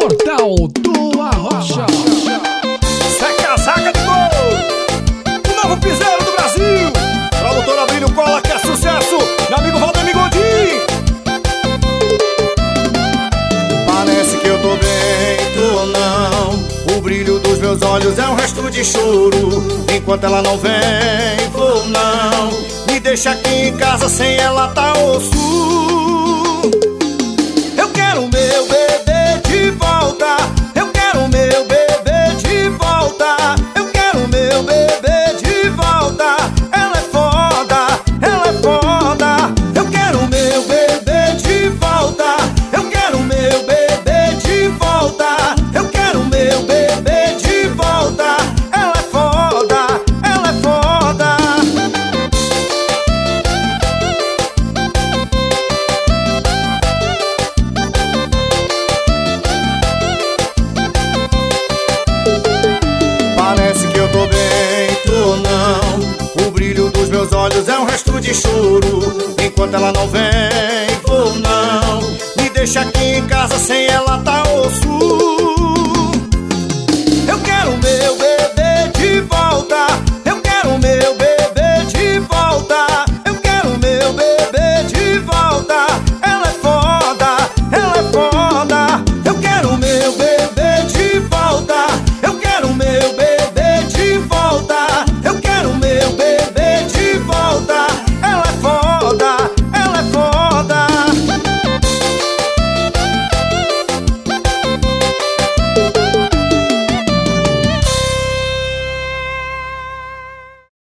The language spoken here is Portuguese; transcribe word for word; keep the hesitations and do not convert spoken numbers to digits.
Portal do Arrocha. Seca, saca de gol! O novo piseiro do Brasil! Produtor Abrílio Cola, que é sucesso! Meu amigo Valdemir Godinho! Parece que eu tô bem, tô não. O brilho dos meus olhos é um resto de choro. Enquanto ela não vem, vou não. Me deixa aqui em casa, sem ela tá osso. Eu quero meu bebê de volta. Eu quero meu bebê de volta. Eu quero meu bebê de volta. Ela é foda, ela é foda. Eu quero meu bebê de volta. Eu quero meu bebê de volta. Eu quero meu bebê de volta. Ela é foda, ela é foda. Parece que eu tô bem, tô não. O brilho dos meus olhos é um resto de choro. Enquanto ela não vem, vou não. Me deixa aqui em casa, sem ela tá osso.